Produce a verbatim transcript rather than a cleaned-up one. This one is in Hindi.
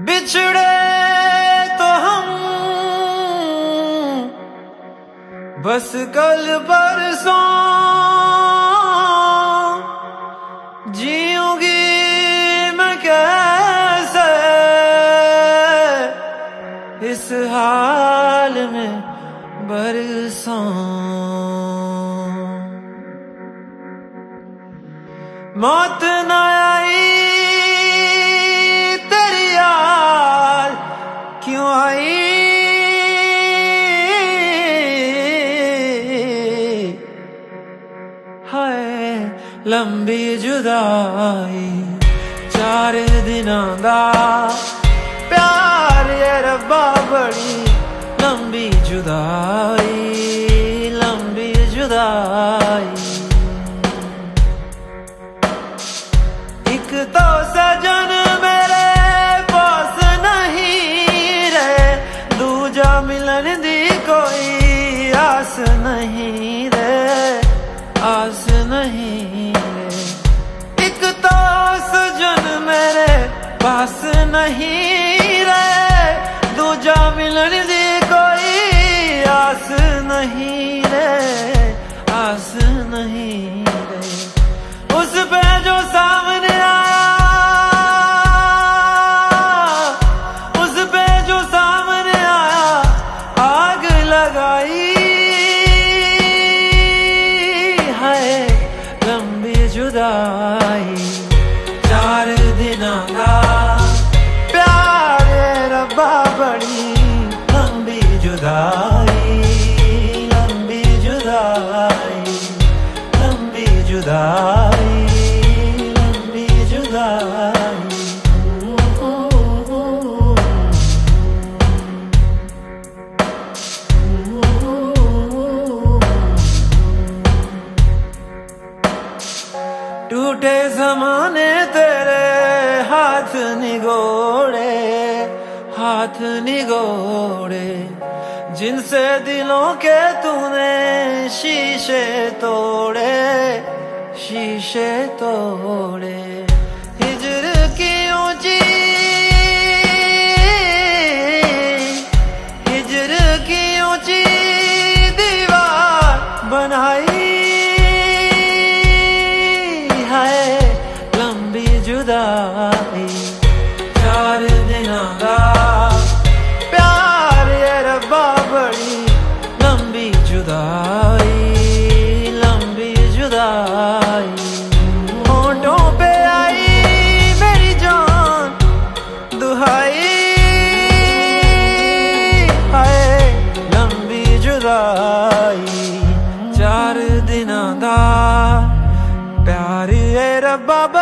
बिछड़े तो हम बस कल परसों, जीऊंगी मैं कैसे इस हाल में बरसों। मौत न आई तेरी याद क्यों आई, हाय लंबी जुदाई चार दिनां दा प्यार ये रब्बा बड़ी लंबी जुदाई, लंबी जुदाई। एक तो सजन मेरे पास नहीं रे, दूजा मिलन दी कोई आस नहीं रे, आस नहीं रे। एक तो सजन मेरे पास नहीं रे, दूजा मिलन दी कोई आस नहीं रे, आस नहीं रे। उस पे जो सामने आया, उस पे जो सामने आया आग लगाई, है लंबी जुदाई चार दिनां का प्यार रब्बा बड़ी लंबी जुदाई, लंबी जुदाई, लंबी जुदाई, लंबी जुदाई। टूटे ज़माने तेरे हाथ निगोड़े, हाथ निगोड़े, जिनसे दिलों के तूने शीशे तोड़े, शीशे तोड़े। हिजर की ऊंची, हिजर की ऊंची दीवार बनाई, है लंबी जुदाई चार दिनां का प्यार ये रब्बा बड़ी लंबी जुदाई, लंबी जुदाई। होंठों पे आई मेरी जान दुहाई, हाय लंबी जुदाई चार दिनां दा प्यार ये रब्बा